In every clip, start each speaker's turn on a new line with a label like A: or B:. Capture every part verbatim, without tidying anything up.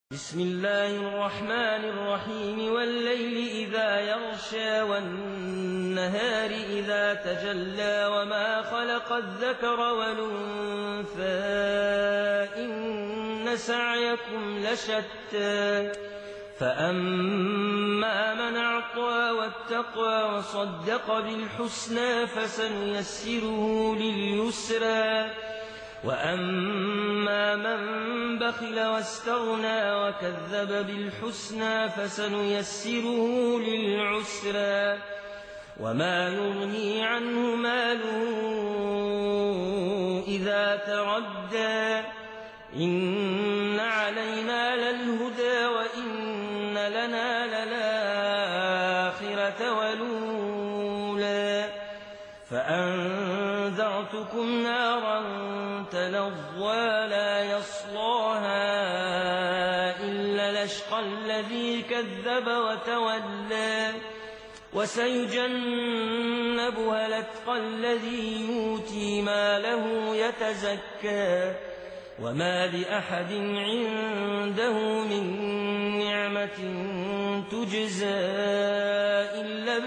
A: بسم الله الرحمن الرحيم والليل إذا يغشى والنهار إذا تجلى وما خلق الذكر والأنثى إن سعيكم لشتى فأما من أعطى واتقى وصدق بالحسنى فسنيسره لليسرى وأما من بخل واستغنى وكذب بالحسنى فسنيسره للعسرى وما يغني عنه ماله إذا تردى إن علينا للهدى وإن لنا للآخرة والأولى فأنذرتكم نارا تلظى لا يصلاها إلا الأشقى الذي كذب وتولى وسيجنبها الأتقى الذي يؤتي ماله يتزكى وما لأحد عنده من نعمة تجزى إلا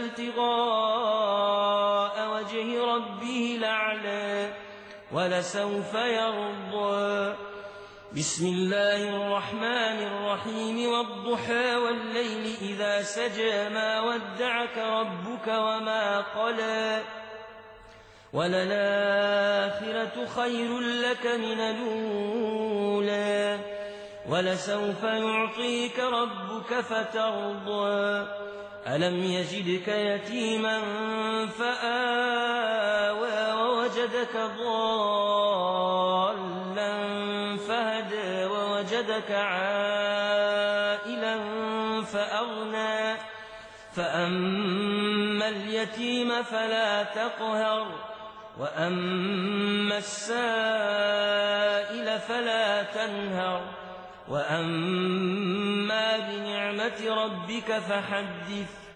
A: ابتغاء وجه ربه الأعلى ولسوف يرضى بسم الله الرحمن الرحيم والضحى والليل إذا سجى ما ودعك ربك وما قلى وللآخرة خير لك من الأولى ولسوف يعطيك ربك فترضى ألم يجدك يتيما فآوى ووجدك ضالا فهدى ووجدك عائلا فأغنى فأما اليتيم فلا تقهر وأما السائل فلا تنهر وأما بنعمة ربك فحدث